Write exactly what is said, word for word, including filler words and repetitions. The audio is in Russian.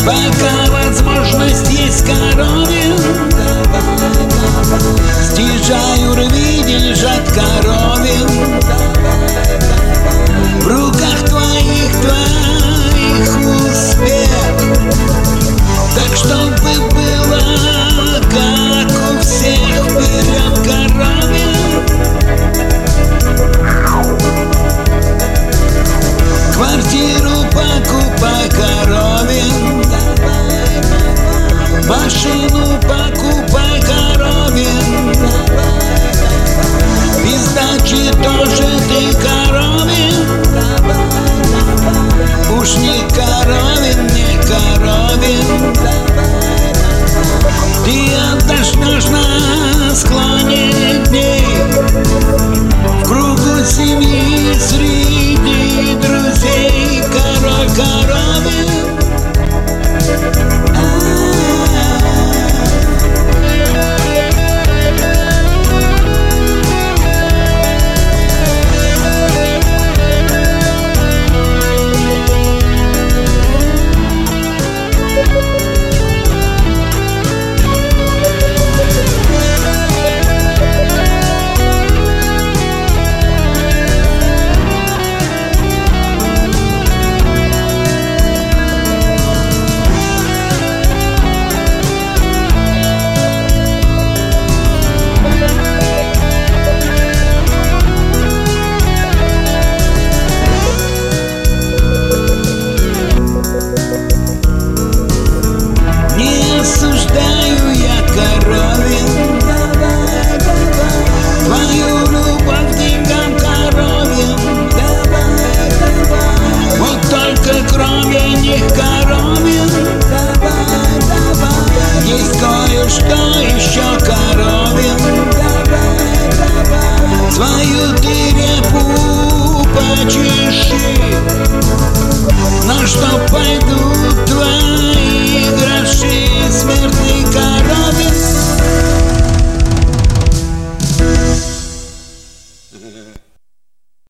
Пока возможность есть корове, стяжай урвиди лежат корове. В руках твоих, твоих успех. Так чтобы было, как у всех, вперед корове. Квартиру покупай корове, машину покупай корове, без дачи тоже ты корове. Уж не коровин, не коровин, ты отдохнешь на склоне дней, в кругу семьи, среди друзей, король коровин. Осуждаю я коровин, твою любовь к деньгам коровин. Вот только кроме них коровин есть кое-что еще коровин. Свою ты репу почеши, но что пойду